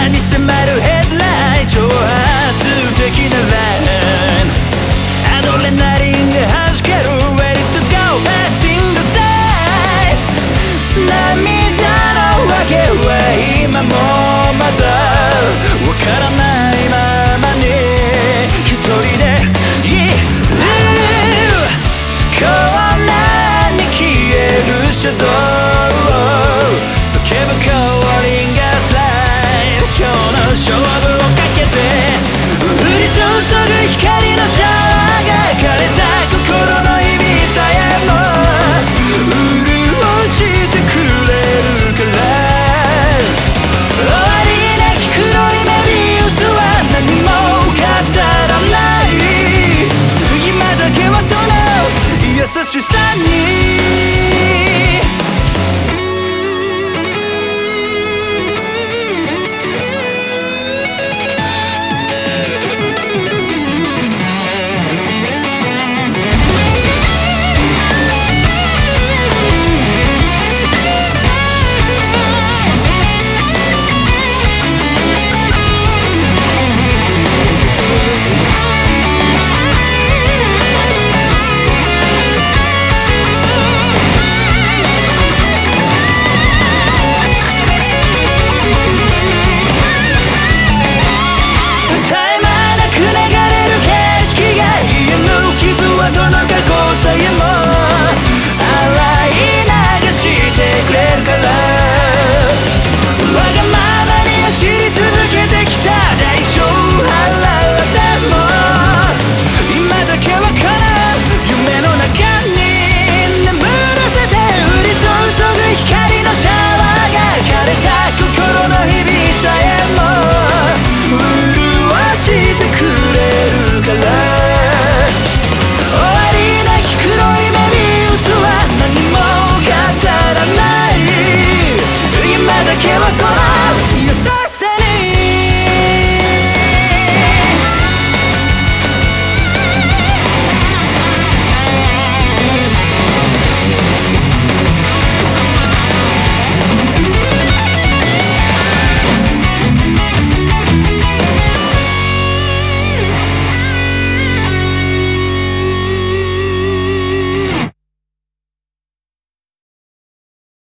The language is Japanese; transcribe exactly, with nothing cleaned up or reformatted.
空に迫るヘッドライト、挑発的なライン、アドレナリンが弾ける Ready to go passing the side、 涙の訳は今もまだわからないままに一人でいる、こんなに消えるシャドウ叫ぶコーリングスライド、今日の勝負をかけて降り注ぐ光